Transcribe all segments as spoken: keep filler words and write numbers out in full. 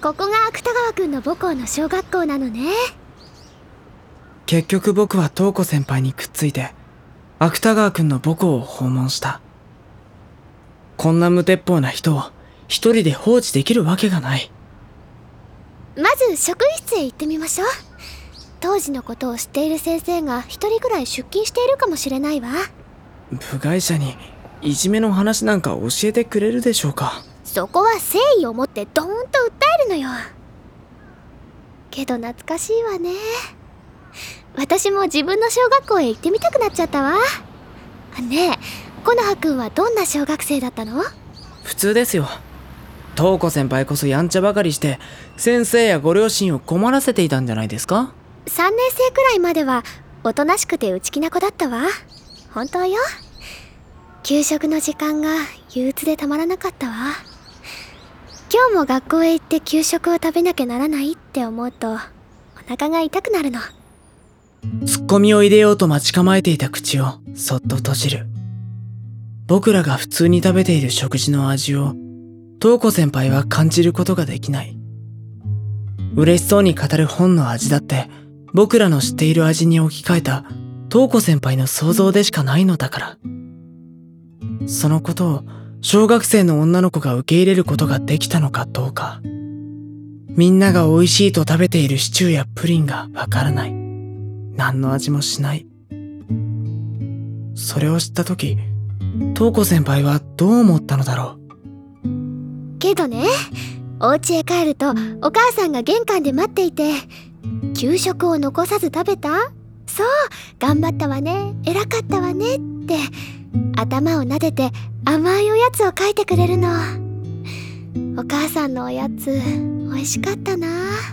ここが芥川くんの母校の小学校なのね。 結局僕は東子先輩にくっついて芥川くんの母校を訪問した。こんな無鉄砲な人を一人で放置できるわけがない。 まず職員室へ行ってみましょう。当時のことを知っている先生が一人くらい出勤しているかもしれないわ。 部外者にいじめの話なんか教えてくれるでしょうか。 そこは誠意を持ってドーンと訴えるのよ。けど懐かしいわね。私も自分の小学校へ行ってみたくなっちゃったわ。ねえ、木の葉くんはどんな小学生だったの？ 普通ですよ。東子先輩こそやんちゃばかりして先生やご両親を困らせていたんじゃないですか？ さんねん生くらいまではおとなしくて内気な子だったわ。本当よ。給食の時間が憂鬱でたまらなかったわ。今日も学校へ行って給食を食べなきゃならないって思うとお腹が痛くなるの。 ツッコミを入れようと待ち構えていた口をそっと閉じる。僕らが普通に食べている食事の味を東子先輩は感じることができない。嬉しそうに語る本の味だって僕らの知っている味に置き換えた東子先輩の想像でしかないのだから。そのことを小学生の女の子が受け入れることができたのかどうか。みんなが美味しいと食べているシチューやプリンがわからない。何の味もしない。それを知った時、東子先輩はどう思ったのだろう。けどね、お家へ帰るとお母さんが玄関で待っていて、給食を残さず食べた？そう、頑張ったわね、偉かったわねって頭を撫でて甘いおやつを書いてくれるの。お母さんのおやつ美味しかったな。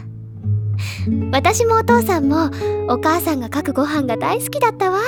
私もお父さんもお母さんが書くご飯が大好きだったわ。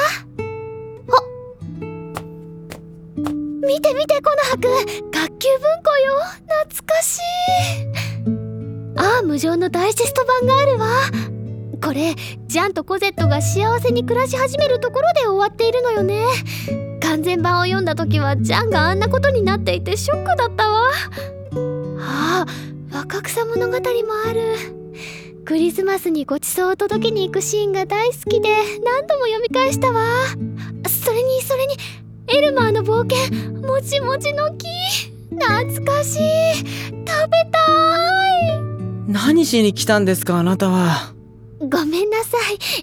見て見て、この葉くん、学級文庫よ。懐かしい。ああ、無常のダイジェスト版があるわ。これジャンとコゼットが幸せに暮らし始めるところで終わっているのよね。完全版を読んだ時はジャンがあんなことになっていてショックだったわ。ああ、若草物語もある。クリスマスにごちそうを届けに行くシーンが大好きで何度も読み返したわ。それにそれにエルマーの冒険、もちもちの木、懐かしい。食べたい。 何しに来たんですか、あなたは。 ごめんなさい、つい。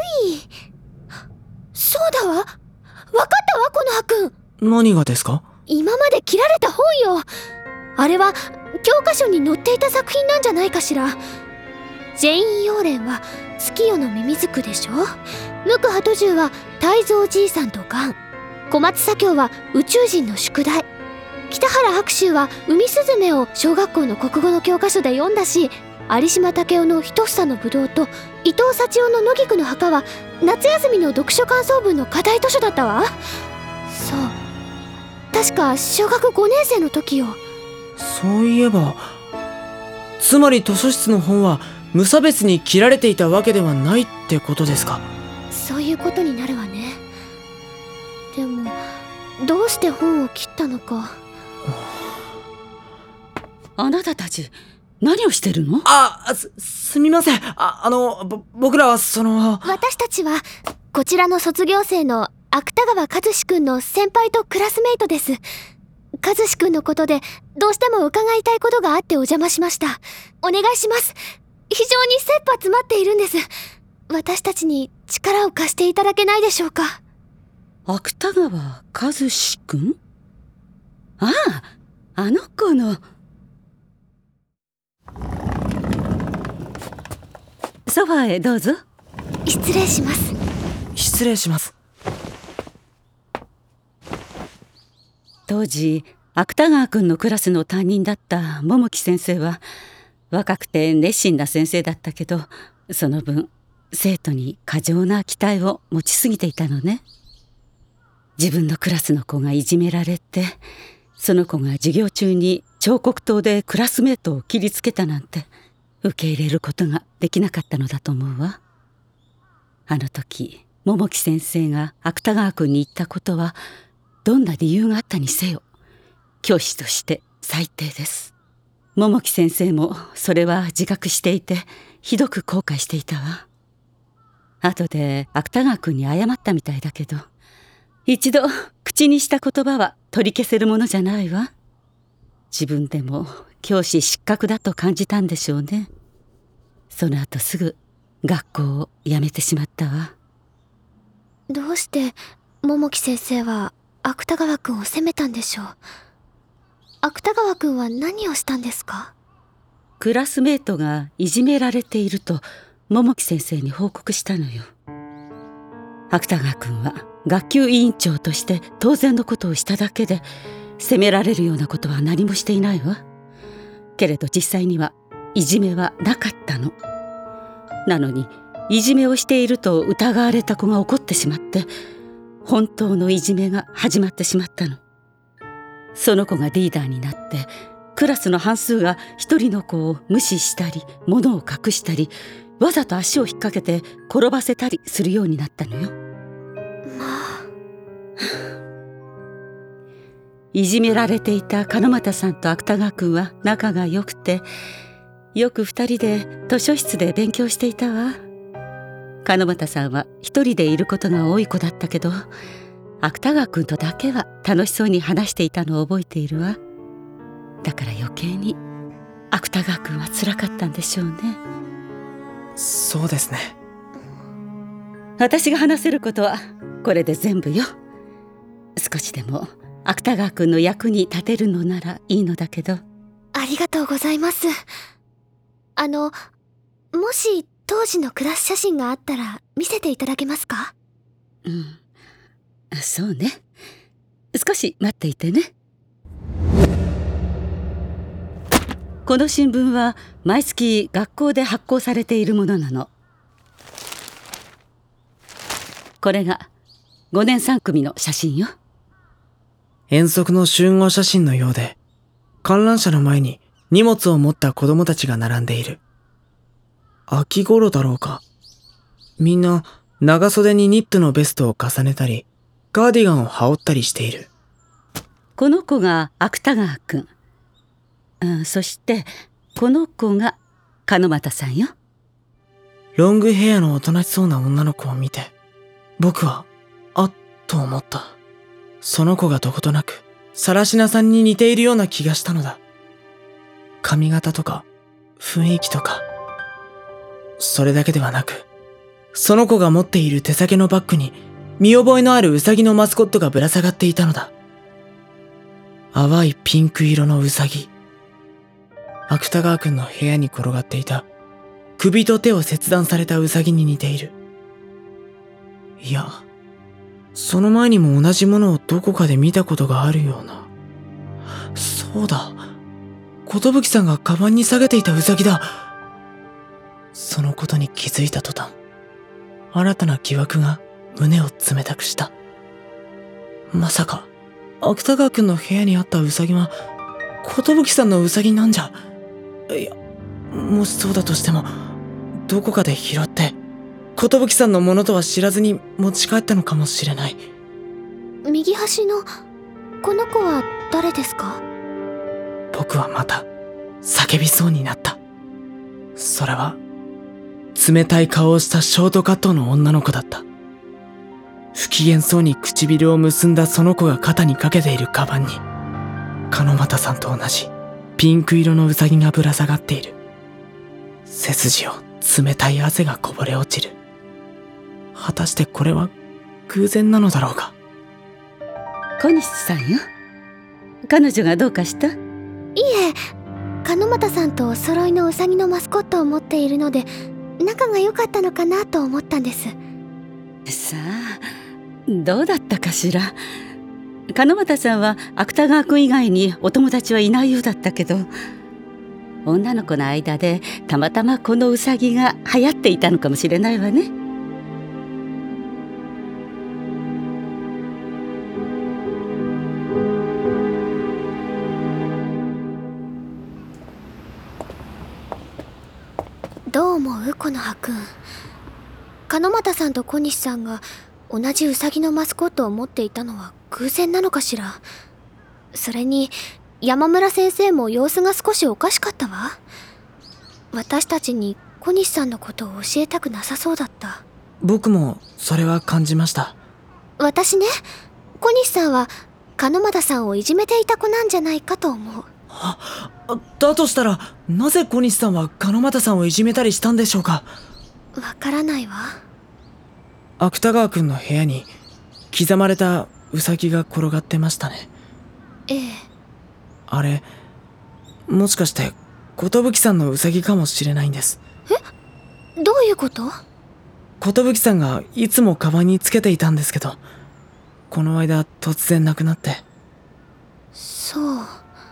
そうだわ、わかったわ、この葉くん。 何がですか？ 今まで切られた本よ。あれは教科書に載っていた作品なんじゃないかしら。ジェイン・ヨーレンは月夜のミミズクでしょ。ムクハトジュウは泰造じいさんとガン。小松左京は宇宙人の宿題。北原白秋は海スズメを小学校の国語の教科書で読んだし、有島武雄の一房のぶどうと伊藤幸男の野菊の墓は夏休みの読書感想文の課題図書だったわ。そう、確か小学ごねん生の時よ。 そういえば、つまり図書室の本は無差別に切られていたわけではないってことですか？ そういうことになるわね。でもどうして本を切ったのか。 あなたたち何をしてるの？ あ、す、すみません。あ、あの、ぼ、僕らはその… 私たちはこちらの卒業生の芥川和志くんの先輩とクラスメイトです。和志くんのことでどうしても伺いたいことがあってお邪魔しました。お願いします。非常に切羽詰まっているんです。私たちに力を貸していただけないでしょうか。 芥川和志くん？ああ、あの子の。ソファーへどうぞ。 失礼します。 失礼します。 当時芥川くんのクラスの担任だった桃木先生は若くて熱心な先生だったけど、その分生徒に過剰な期待を持ちすぎていたのね。自分のクラスの子がいじめられて、その子が授業中に彫刻刀でクラスメートを切りつけたなんて受け入れることができなかったのだと思うわ。あの時桃木先生が芥川くんに言ったことはどんな理由があったにせよ教師として最低です。 桃木先生もそれは自覚していて、ひどく後悔していたわ。後で芥川君に謝ったみたいだけど、一度口にした言葉は取り消せるものじゃないわ。自分でも教師失格だと感じたんでしょうね。その後すぐ学校を辞めてしまったわ。 どうして桃木先生は芥川くんを責めたんでしょう。芥川くんは何をしたんですか？ クラスメートがいじめられていると桃木先生に報告したのよ。芥川くんは学級委員長として当然のことをしただけで、責められるようなことは何もしていないわ。けれど実際にはいじめはなかったの。なのにいじめをしていると疑われた子が怒ってしまって、本当のいじめが始まってしまったの。その子がリーダーになって、クラスの半数が一人の子を無視したり、物を隠したり、わざと足を引っ掛けて転ばせたりするようになったのよ。 まあいじめられていた鹿俣さんと芥川くんは仲が良くて、よく二人で図書室で勉強していたわ。鹿俣さんは一人でいることが多い子だったけど、芥川くんとだけは楽しそうに話していたのを覚えているわ。だから余計に芥川くんは辛かったんでしょうね。 そうですね。 私が話せることはこれで全部よ。少しでも芥川くんの役に立てるのならいいのだけど。 ありがとうございます。あの、もし当時のクラス写真があったら見せていただけますか？ うん、そうね。少し待っていてね。この新聞は毎月学校で発行されているものなの。これがごねんさん組の写真よ。 遠足の集合写真のようで、観覧車の前に荷物を持った子供たちが並んでいる。秋頃だろうか。みんな長袖にニットのベストを重ねたり、カーディガンを羽織ったりしている。 この子が芥川くん。うん、そしてこの子が鹿俣さんよ。 ロングヘアのおとなしそうな女の子を見て、僕はあっと思った。その子がどことなく更科さんに似ているような気がしたのだ。髪型とか雰囲気とか。それだけではなく、その子が持っている手提げのバッグに見覚えのあるウサギのマスコットがぶら下がっていたのだ。淡いピンク色のウサギ。芥川くんの部屋に転がっていた首と手を切断されたウサギに似ている。いや、その前にも同じものをどこかで見たことがあるような。そうだ、寿さんがカバンに下げていたウサギだ。そのことに気づいた途端、新たな疑惑が胸を冷たくした。まさか芥川くんの部屋にあったウサギは寿さんのウサギなんじゃ。いや、もしそうだとしても、どこかで拾って寿さんのものとは知らずに持ち帰ったのかもしれない。 右端のこの子は誰ですか？ 僕はまた叫びそうになった。それは冷たい顔をしたショートカットの女の子だった。不機嫌そうに唇を結んだその子が肩にかけているカバンに、鹿俣さんと同じピンク色のウサギがぶら下がっている。背筋を冷たい汗がこぼれ落ちる。果たしてこれは偶然なのだろうか。 小西さんよ。彼女がどうかした？ いえ、鹿俣さんとお揃いのウサギのマスコットを持っているので、仲が良かったのかなと思ったんです。 さあ、どうだったかしら。鹿俣さんは芥川くん以外にお友達はいないようだったけど、女の子の間でたまたまこのウサギが流行っていたのかもしれないわね。 どう思う？この葉くん。鹿俣さんと小西さんが同じウサギのマスコットを持っていたのは偶然なのかしら。それに山村先生も様子が少しおかしかったわ。私たちに小西さんのことを教えたくなさそうだった。 僕もそれは感じました。 私ね、小西さんは鹿俣さんをいじめていた子なんじゃないかと思う。 あ、だとしたらなぜ小西さんは鹿俣さんをいじめたりしたんでしょうか。 わからないわ。 芥川くんの部屋に刻まれたウサギが転がってましたね。 ええ。 あれ、もしかして寿さんのウサギかもしれないんです。 え？どういうこと？ 寿さんがいつもカバンにつけていたんですけど、この間突然亡くなって。 そう。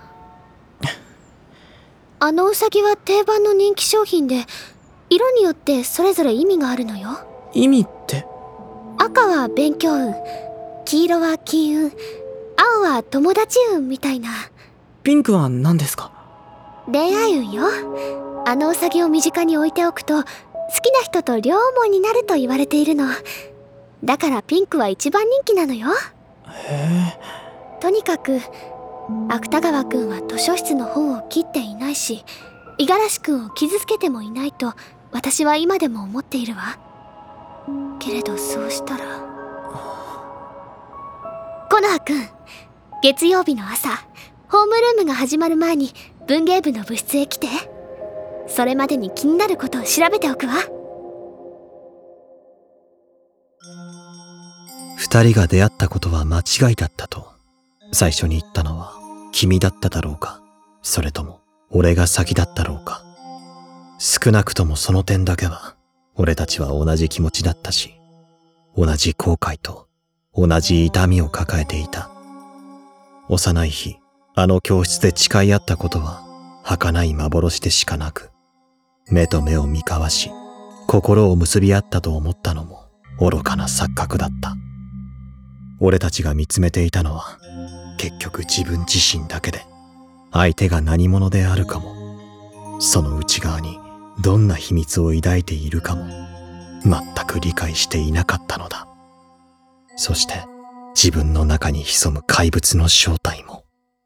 あのウサギは定番の人気商品で、色によってそれぞれ意味があるのよ。 意味って？ 赤は勉強運、黄色は金運、青は友達運みたいな。 ピンクは何ですか？ 恋愛運よ。あのウサギを身近に置いておくと、好きな人と両思いになると言われているの。だからピンクは一番人気なのよ。 へえ。 とにかく芥川くんは図書室の本を切っていないし、五十嵐くんを傷つけてもいないと私は今でも思っているわ。けれどそうしたら、コノハくん、月曜日の朝ホームルームが始まる前に文芸部の部室へ来て。それまでに気になることを調べておくわ。 二人が出会ったことは間違いだったと最初に言ったのは君だっただろうか、それとも俺が先だったろうか。少なくともその点だけは俺たちは同じ気持ちだったし、同じ後悔と同じ痛みを抱えていた。幼い日、あの教室で誓い合ったことは儚い幻でしかなく、目と目を見交わし心を結び合ったと思ったのも愚かな錯覚だった。俺たちが見つめていたのは結局自分自身だけで、相手が何者であるかも、その内側にどんな秘密を抱いているかも全く理解していなかったのだ。そして自分の中に潜む怪物の正体も。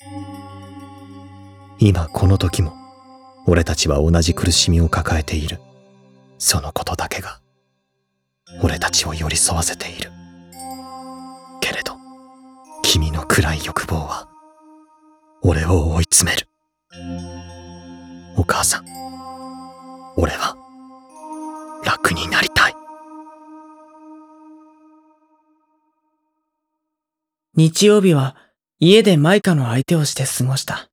今この時も俺たちは同じ苦しみを抱えている。そのことだけが俺たちを寄り添わせている。けれど君の暗い欲望は俺を追い詰める。お母さん、俺は楽になりたい。 日曜日は家でマイカの相手をして過ごした。ね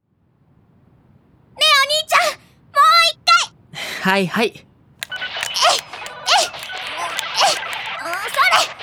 えお兄ちゃん、もう一回。 はいはい。ええええそれ。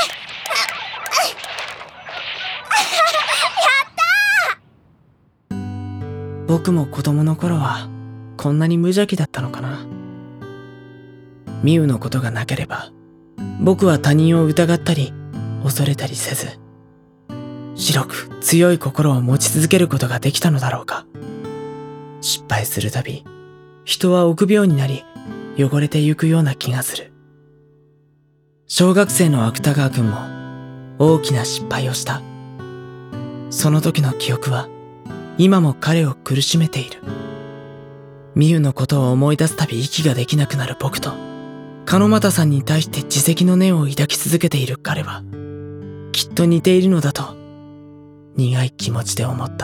僕も子供の頃はこんなに無邪気だったのかな。ミウのことがなければ僕は他人を疑ったり恐れたりせず、白く強い心を持ち続けることができたのだろうか。失敗するたび人は臆病になり汚れてゆくような気がする。小学生の芥川くんも大きな失敗をした。その時の記憶は今も彼を苦しめている。ミウのことを思い出すたび息ができなくなる僕と、鹿俣さんに対して自責の念を抱き続けている彼はきっと似ているのだと苦い気持ちで思った。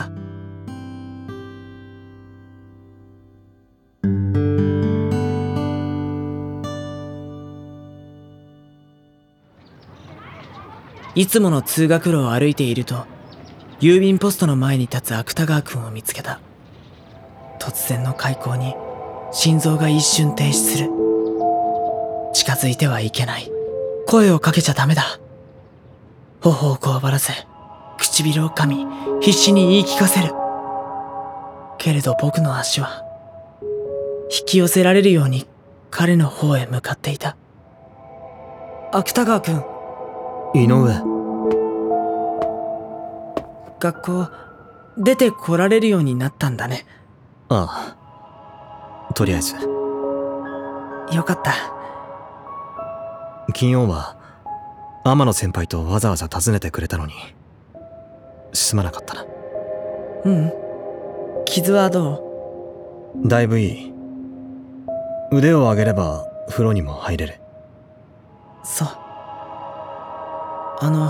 いつもの通学路を歩いていると、郵便ポストの前に立つ芥川くんを見つけた。突然の開口に心臓が一瞬停止する。近づいてはいけない。声をかけちゃダメだ。頬をこわばらせ、唇を噛み、必死に言い聞かせる。けれど僕の足は引き寄せられるように彼の方へ向かっていた。芥川くん。 井上。 学校出て来られるようになったんだね。 ああ、とりあえずよかった。 金曜は天野先輩とわざわざ訪ねてくれたのにすまなかったな。 ううん。傷はどう？だいぶいい。腕を上げれば風呂にも入れる。 そう。あの、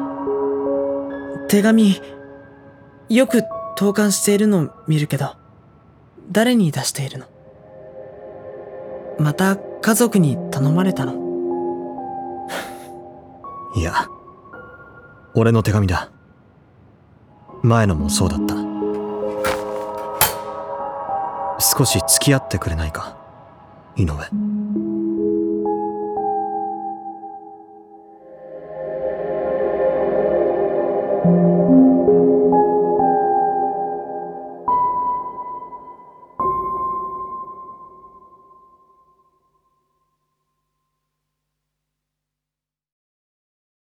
手紙、よく投函しているの見るけど、誰に出しているの？また家族に頼まれたの？ いや、俺の手紙だ。前のもそうだった。少し付き合ってくれないか、井上。